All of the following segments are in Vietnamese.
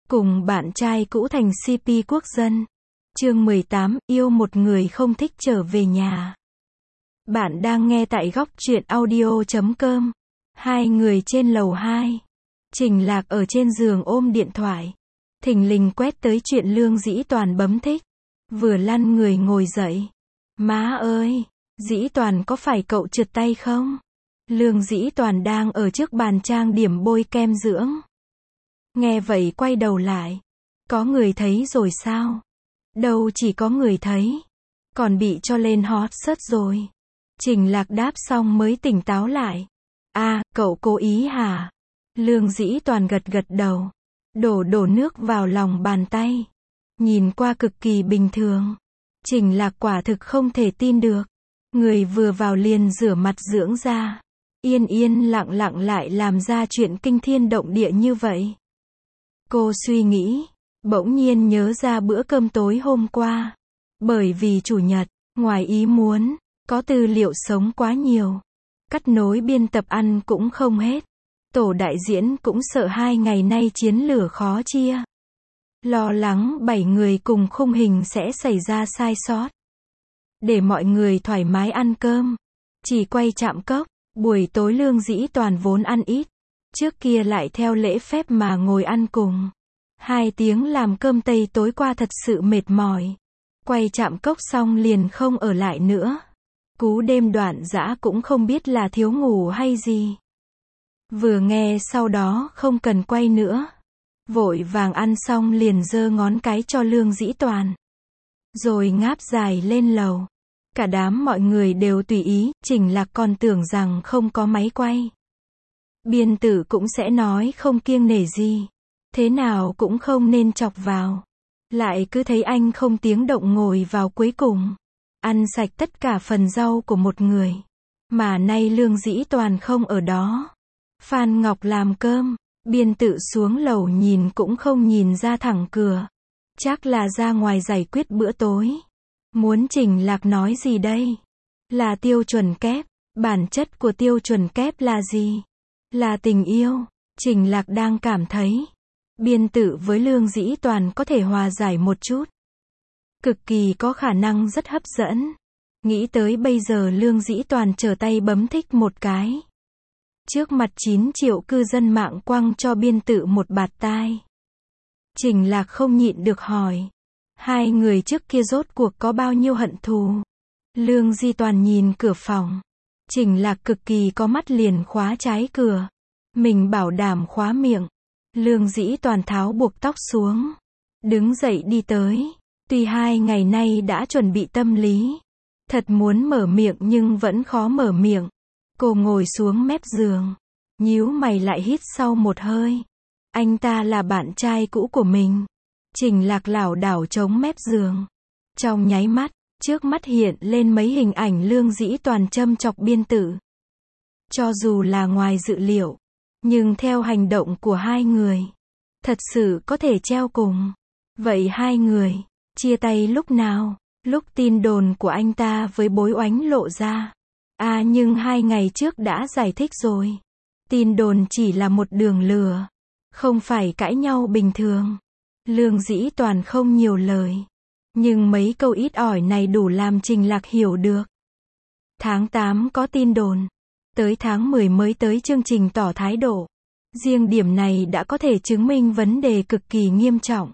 Cùng bạn trai cũ thành CP quốc dân. Chương 18, yêu một người không thích trở về nhà. Bạn đang nghe tại góc truyện audio.com. Hai người trên lầu 2. Trình Lạc ở trên giường ôm điện thoại. Thình lình quét tới chuyện Lương Dĩ Toàn bấm thích. Vừa lăn người ngồi dậy. Má ơi, Dĩ Toàn có phải cậu trượt tay không? Lương Dĩ Toàn đang ở trước bàn trang điểm bôi kem dưỡng. Nghe vậy quay đầu lại. Có người thấy rồi sao? Đâu chỉ có người thấy. Còn bị cho lên hot search rồi. Trình Lạc đáp xong mới tỉnh táo lại. À, cậu cố ý hả? Lương Dĩ Toàn gật gật đầu. Đổ nước vào lòng bàn tay. Nhìn qua cực kỳ bình thường. Trình Lạc quả thực không thể tin được. Người vừa vào liền rửa mặt dưỡng da. Yên lặng lại làm ra chuyện kinh thiên động địa như vậy. Cô suy nghĩ, bỗng nhiên nhớ ra bữa cơm tối hôm qua. Bởi vì chủ nhật, ngoài ý muốn, có tư liệu sống quá nhiều. Cắt nối biên tập ăn cũng không hết. Tổ đại diễn cũng sợ 2 ngày nay chiến lửa khó chia. Lo lắng 7 người cùng khung hình sẽ xảy ra sai sót. Để mọi người thoải mái ăn cơm. Chỉ quay chạm cốc, buổi tối Lương Dĩ Toàn vốn ăn ít. Trước kia lại theo lễ phép mà ngồi ăn cùng. 2 tiếng làm cơm Tây tối qua thật sự mệt mỏi. Quay chạm cốc xong liền không ở lại nữa. Cú đêm đoạn dã cũng không biết là thiếu ngủ hay gì. Vừa nghe sau đó không cần quay nữa. Vội vàng ăn xong liền giơ ngón cái cho Lương Dĩ Toàn. Rồi ngáp dài lên lầu. Cả đám mọi người đều tùy ý, Trình Lạc còn tưởng rằng không có máy quay. Biên tử cũng sẽ nói không kiêng nể gì. Thế nào cũng không nên chọc vào. Lại cứ thấy anh không tiếng động ngồi vào cuối cùng. Ăn sạch tất cả phần rau của một người. Mà nay Lương Dĩ Toàn không ở đó. Phan Ngọc làm cơm. Biên tử xuống lầu nhìn cũng không nhìn ra thẳng cửa. Chắc là ra ngoài giải quyết bữa tối. Muốn Trình Lạc nói gì đây? Là tiêu chuẩn kép. Bản chất của tiêu chuẩn kép là gì? Là tình yêu. Trình Lạc đang cảm thấy biên tử với Lương Dĩ Toàn có thể hòa giải một chút. Cực kỳ có khả năng rất hấp dẫn. Nghĩ tới bây giờ Lương Dĩ Toàn trở tay bấm thích một cái. Trước mặt 9 triệu cư dân mạng quăng cho biên tử một bạt tai. Trình Lạc không nhịn được hỏi. Hai người trước kia rốt cuộc có bao nhiêu hận thù? Lương Dĩ Toàn nhìn cửa phòng. Trình Lạc cực kỳ có mắt liền khóa trái cửa. Mình bảo đảm khóa miệng. Lương Dĩ Toàn tháo buộc tóc xuống. Đứng dậy đi tới. Tuy 2 ngày nay đã chuẩn bị tâm lý. Thật muốn mở miệng nhưng vẫn khó mở miệng. Cô ngồi xuống mép giường. Nhíu mày lại hít sau một hơi. Anh ta là bạn trai cũ của mình. Trình Lạc lảo đảo chống mép giường. Trong nháy mắt, trước mắt hiện lên mấy hình ảnh Lương Dĩ Toàn châm chọc biên tử. Cho dù là ngoài dự liệu, nhưng theo hành động của hai người, thật sự có thể treo cùng. Vậy hai người chia tay lúc nào? Lúc tin đồn của anh ta với Bối Oánh lộ ra. À nhưng 2 ngày trước đã giải thích rồi. Tin đồn chỉ là một đường lừa, không phải cãi nhau bình thường. Lương Dĩ Toàn không nhiều lời. Nhưng mấy câu ít ỏi này đủ làm Trình Lạc hiểu được. Tháng 8 có tin đồn. Tới tháng 10 mới tới chương trình tỏ thái độ. Riêng điểm này đã có thể chứng minh vấn đề cực kỳ nghiêm trọng.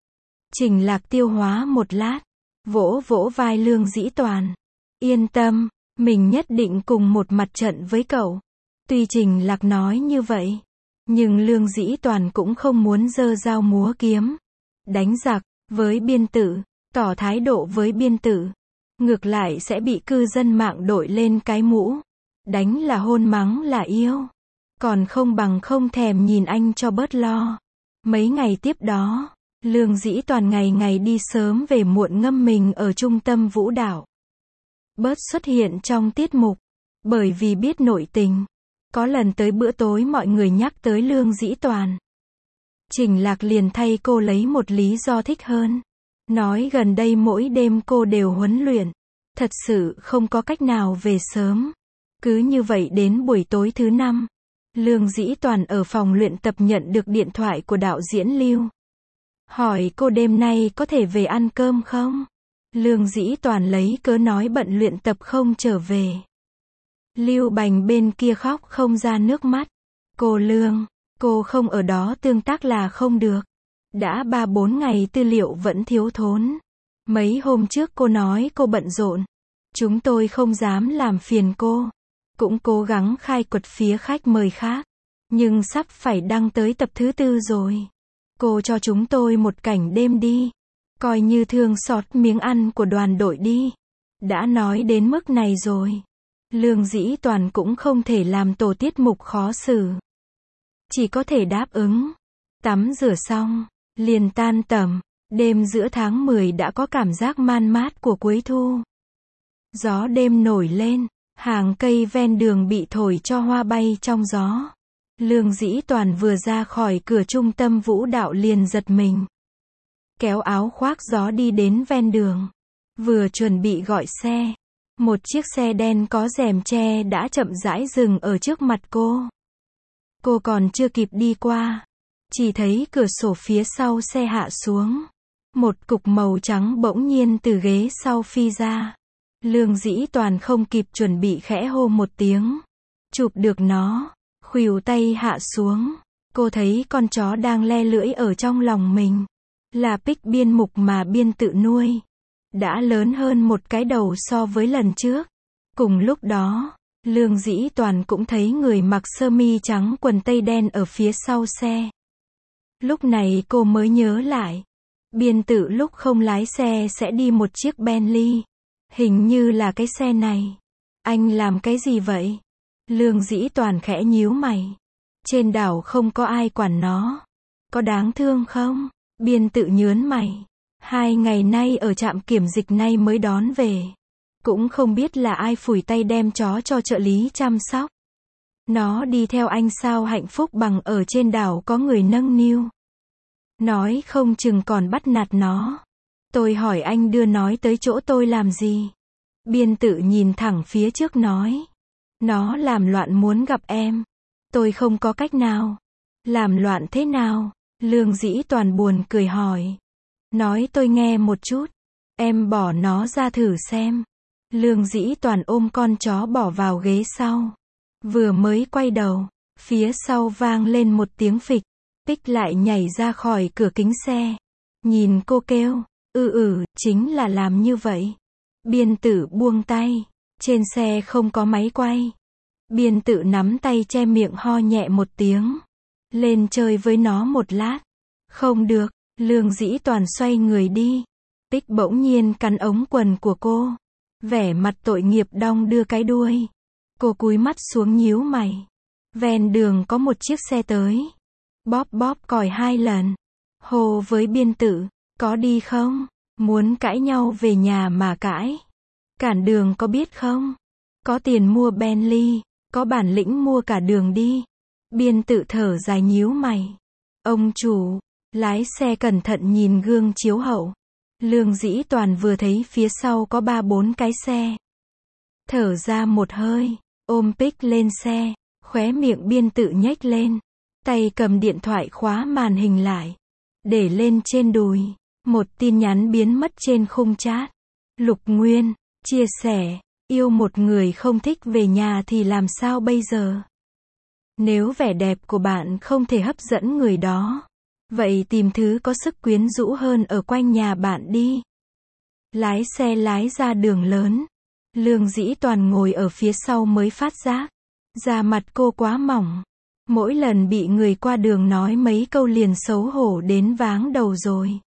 Trình Lạc tiêu hóa một lát. Vỗ vai Lương Dĩ Toàn. Yên tâm, mình nhất định cùng một mặt trận với cậu. Tuy Trình Lạc nói như vậy, nhưng Lương Dĩ Toàn cũng không muốn giơ dao múa kiếm. Đánh giặc với biên tử, tỏ thái độ với biên tử. Ngược lại sẽ bị cư dân mạng đội lên cái mũ. Đánh là hôn, mắng là yêu. Còn không bằng không thèm nhìn anh cho bớt lo. Mấy ngày tiếp đó, Lương Dĩ Toàn ngày đi sớm về muộn ngâm mình ở trung tâm vũ đạo. Bớt xuất hiện trong tiết mục. Bởi vì biết nội tình. Có lần tới bữa tối mọi người nhắc tới Lương Dĩ Toàn. Trình Lạc liền thay cô lấy một lý do thích hơn. Nói gần đây mỗi đêm cô đều huấn luyện. Thật sự không có cách nào về sớm. Cứ như vậy đến buổi tối thứ 5. Lương Dĩ Toàn ở phòng luyện tập nhận được điện thoại của đạo diễn Lưu. hỏi cô đêm nay có thể về ăn cơm không? Lương Dĩ Toàn lấy cớ nói bận luyện tập không trở về. Lưu Bành bên kia khóc không ra nước mắt. Cô Lương, cô không ở đó tương tác là không được. Đã 3-4 ngày tư liệu vẫn thiếu thốn. Mấy hôm trước cô nói cô bận rộn. Chúng tôi không dám làm phiền cô. Cũng cố gắng khai quật phía khách mời khác. Nhưng sắp phải đăng tới tập thứ 4 rồi. Cô cho chúng tôi một cảnh đêm đi. Coi như thương xót miếng ăn của đoàn đội đi. Đã nói đến mức này rồi. Lương Dĩ Toàn cũng không thể làm tổ tiết mục khó xử. Chỉ có thể đáp ứng. Tắm rửa xong, liền tan tầm. Đêm giữa tháng 10 đã có cảm giác man mát của cuối thu. Gió đêm nổi lên, hàng cây ven đường bị thổi cho hoa bay trong gió. Lương Dĩ Toàn vừa ra khỏi cửa trung tâm vũ đạo liền giật mình. Kéo áo khoác gió đi đến ven đường. Vừa chuẩn bị gọi xe. Một chiếc xe đen có rèm che đã chậm rãi dừng ở trước mặt cô. Cô còn chưa kịp đi qua. Chỉ thấy cửa sổ phía sau xe hạ xuống. Một cục màu trắng bỗng nhiên từ ghế sau phi ra. Lương Dĩ Toàn không kịp chuẩn bị khẽ hô một tiếng. Chụp được nó. Khuỷu tay hạ xuống. Cô thấy con chó đang le lưỡi ở trong lòng mình. Là Pic biên mục mà biên tự nuôi. Đã lớn hơn một cái đầu so với lần trước. Cùng lúc đó, Lương Dĩ Toàn cũng thấy người mặc sơ mi trắng quần tây đen ở phía sau xe. Lúc này cô mới nhớ lại. Biên tự lúc không lái xe sẽ đi một chiếc Bentley. Hình như là cái xe này. Anh làm cái gì vậy? Lương Dĩ Toàn khẽ nhíu mày. Trên đảo không có ai quản nó. Có đáng thương không? Biên tự nhớn mày. 2 ngày nay ở trạm kiểm dịch nay mới đón về. Cũng không biết là ai phủi tay đem chó cho trợ lý chăm sóc. Nó đi theo anh sao hạnh phúc bằng ở trên đảo có người nâng niu. Nói không chừng còn bắt nạt nó. Tôi hỏi anh đưa nói tới chỗ tôi làm gì? Biên tự nhìn thẳng phía trước nói. Nó làm loạn muốn gặp em. Tôi không có cách nào. Làm loạn thế nào? Lương Dĩ Toàn buồn cười hỏi. Nói tôi nghe một chút. Em bỏ nó ra thử xem. Lương Dĩ Toàn ôm con chó bỏ vào ghế sau. Vừa mới quay đầu, phía sau vang lên một tiếng phịch. Pic lại nhảy ra khỏi cửa kính xe. Nhìn cô kêu, chính là làm như vậy. Biên tự buông tay. Trên xe không có máy quay. Biên tự nắm tay che miệng ho nhẹ một tiếng. Lên chơi với nó một lát. Không được. Lương Dĩ Toàn xoay người đi. Pic bỗng nhiên cắn ống quần của cô. Vẻ mặt tội nghiệp đong đưa cái đuôi. Cô cúi mắt xuống nhíu mày. Ven đường có một chiếc xe tới. Bóp bóp còi 2 lần. Hô với biên tự. Có đi không? Muốn cãi nhau về nhà mà cãi. Cản đường có biết không? Có tiền mua Bentley. Có bản lĩnh mua cả đường đi. Biên tự thở dài nhíu mày. Ông chủ. Lái xe cẩn thận nhìn gương chiếu hậu. Lương Dĩ Toàn vừa thấy phía sau có 3-4 cái xe. Thở ra một hơi, ôm Pic lên xe, khóe miệng biên tự nhếch lên. Tay cầm điện thoại khóa màn hình lại. Để lên trên đùi. Một tin nhắn biến mất trên khung chat. Lục Nguyên, chia sẻ, yêu một người không thích về nhà thì làm sao bây giờ? Nếu vẻ đẹp của bạn không thể hấp dẫn người đó. Vậy tìm thứ có sức quyến rũ hơn ở quanh nhà bạn đi. Lái xe lái ra đường lớn. Lương Dĩ Toàn ngồi ở phía sau mới phát giác. Da mặt cô quá mỏng. Mỗi lần bị người qua đường nói mấy câu liền xấu hổ đến váng đầu rồi.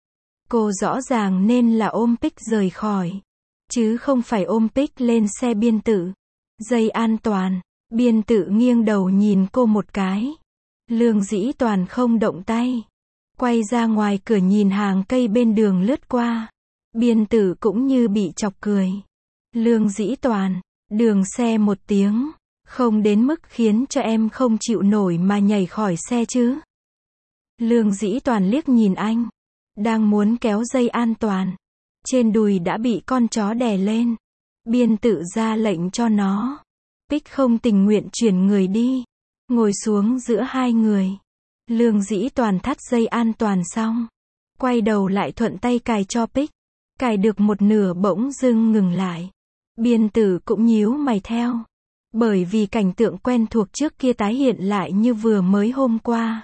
Cô rõ ràng nên là ôm Pic rời khỏi. Chứ không phải ôm Pic lên xe biên tự. Dây an toàn. Biên tự nghiêng đầu nhìn cô một cái. Lương Dĩ Toàn không động tay. Quay ra ngoài cửa nhìn hàng cây bên đường lướt qua. Biên tử cũng như bị chọc cười. Lương Dĩ Toàn, đường xe một tiếng. Không đến mức khiến cho em không chịu nổi mà nhảy khỏi xe chứ. Lương Dĩ Toàn liếc nhìn anh. Đang muốn kéo dây an toàn. Trên đùi đã bị con chó đè lên. Biên tự ra lệnh cho nó. Pic không tình nguyện chuyển người đi. Ngồi xuống giữa hai người. Lương Dĩ Toàn thắt dây an toàn xong. quay đầu lại thuận tay cài cho Pic. Cài được một nửa bỗng dưng ngừng lại. Biên Tử cũng nhíu mày theo. Bởi vì cảnh tượng quen thuộc trước kia tái hiện lại như vừa mới hôm qua.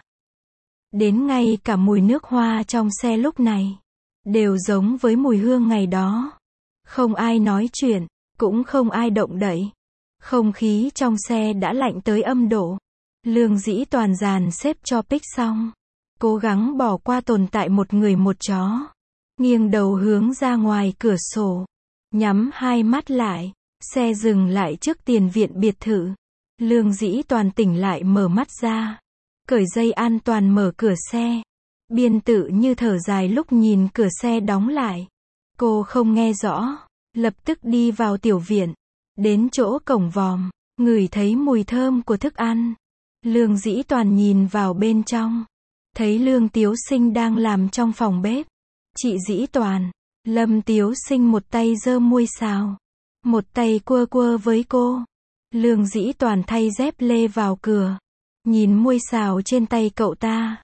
Đến ngay cả mùi nước hoa trong xe lúc này đều giống với mùi hương ngày đó. Không ai nói chuyện, cũng không ai động đậy. Không khí trong xe đã lạnh tới âm độ. Lương Dĩ Toàn dàn xếp cho Pic xong, cố gắng bỏ qua tồn tại một người một chó. Nghiêng đầu hướng ra ngoài cửa sổ, nhắm hai mắt lại. Xe dừng lại trước tiền viện biệt thự. Lương Dĩ Toàn tỉnh lại mở mắt ra, cởi dây an toàn mở cửa xe. Biên Tử như thở dài lúc nhìn cửa xe đóng lại. Cô không nghe rõ, lập tức đi vào tiểu viện. Đến chỗ cổng vòm, ngửi thấy mùi thơm của thức ăn. Lương Dĩ Toàn nhìn vào bên trong, thấy Lương Tiếu Sinh đang làm trong phòng bếp. Chị Dĩ Toàn, Lâm Tiếu Sinh một tay giơ muôi xào, một tay cua cua với cô. Lương Dĩ Toàn thay dép lê vào cửa, nhìn muôi xào trên tay cậu ta.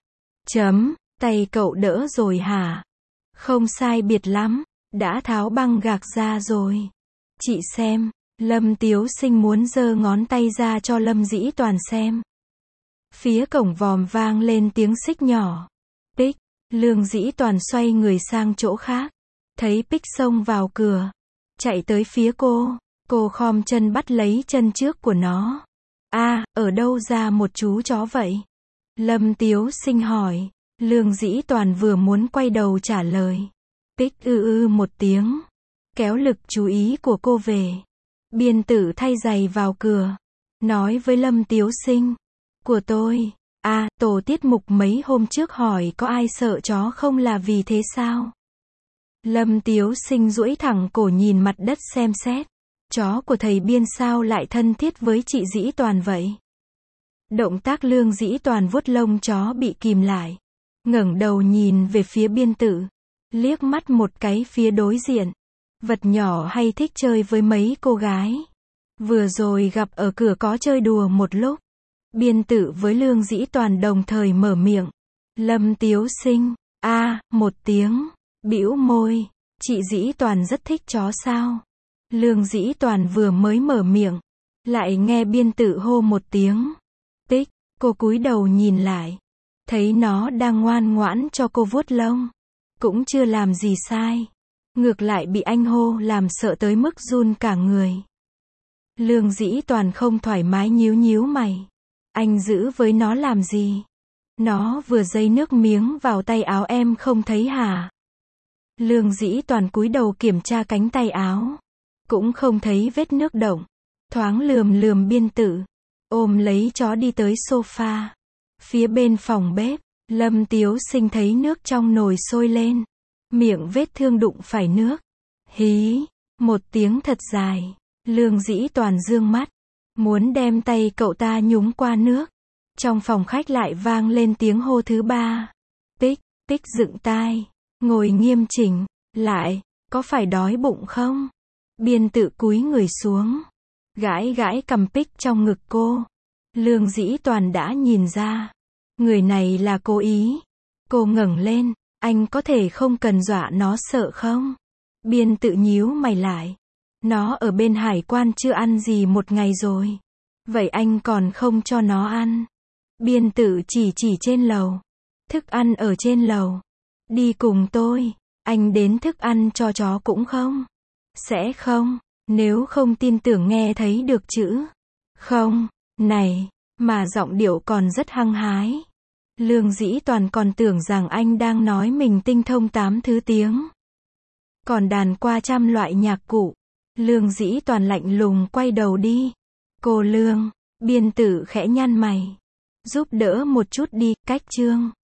Tay cậu đỡ rồi hả? Không sai biệt lắm, đã tháo băng gạc ra rồi. Chị xem. Lâm Tiếu Sinh muốn giơ ngón tay ra cho Lâm Dĩ Toàn xem. Phía cổng vòm vang lên tiếng xích nhỏ. Pic. Lương Dĩ Toàn xoay người sang chỗ khác. Thấy Pic xông vào cửa, chạy tới phía cô. Cô khom chân bắt lấy chân trước của nó. Ở đâu ra một chú chó vậy? Lâm Tiếu Sinh hỏi. Lương Dĩ Toàn vừa muốn quay đầu trả lời. Pic một tiếng, kéo lực chú ý của cô về. Biên Tử thay giày vào cửa, nói với Lâm Tiếu Sinh. Của tôi. Tổ tiết mục mấy hôm trước hỏi có ai sợ chó không là vì thế sao? Lâm Tiếu Sinh duỗi thẳng cổ nhìn mặt đất xem xét. Chó của thầy Biên sao lại thân thiết với chị Dĩ Toàn vậy? Động tác Lương Dĩ Toàn vuốt lông chó bị kìm lại. Ngẩng đầu nhìn về phía Biên Tử. Liếc mắt một cái phía đối diện. Vật nhỏ hay thích chơi với mấy cô gái. Vừa rồi gặp ở cửa có chơi đùa một lúc. Biên Tử với Lương Dĩ Toàn đồng thời mở miệng. Lâm Tiếu Sinh. Một tiếng. Bĩu môi. Chị Dĩ Toàn rất thích chó sao? Lương Dĩ Toàn vừa mới mở miệng, lại nghe Biên Tử hô một tiếng. Pic. Cô cúi đầu nhìn lại. Thấy nó đang ngoan ngoãn cho cô vuốt lông. Cũng chưa làm gì sai. Ngược lại bị anh hô làm sợ tới mức run cả người. Lương Dĩ Toàn không thoải mái nhíu mày. Anh giữ với nó làm gì? Nó vừa dây nước miếng vào tay áo em không thấy hả? Lương Dĩ Toàn cúi đầu kiểm tra cánh tay áo. Cũng không thấy vết nước động. Thoáng lườm Biên Tử. Ôm lấy chó đi tới sofa. Phía bên phòng bếp, Lâm Tiếu Sinh thấy nước trong nồi sôi lên. Miệng vết thương đụng phải nước. Hí, một tiếng thật dài. Lương Dĩ Toàn dương mắt, muốn đem tay cậu ta nhúng qua nước. Trong phòng khách lại vang lên tiếng hô thứ ba. Pic. Pic dựng tai, ngồi nghiêm chỉnh lại. Có phải đói bụng không? Biên Tử cúi người xuống, gãi cằm Pic trong ngực cô. Lương Dĩ Toàn đã nhìn ra, người này là cố ý. Cô ngẩng lên. Anh có thể không cần dọa nó sợ không? Biên Tử nhíu mày lại. Nó ở bên hải quan chưa ăn gì một ngày rồi. Vậy anh còn không cho nó ăn? Biên Tử chỉ trên lầu. Thức ăn ở trên lầu. Đi cùng tôi. Anh đến thức ăn cho chó cũng không? Sẽ không. Nếu không tin tưởng nghe thấy được chữ không này, mà giọng điệu còn rất hăng hái. Lương Dĩ Toàn còn tưởng rằng anh đang nói mình tinh thông 8 thứ tiếng. Còn đàn qua trăm loại nhạc cụ. Lương Dĩ Toàn lạnh lùng quay đầu đi. Cô Lương. Biên Tử khẽ nhăn mày. Giúp đỡ một chút đi, cách chương.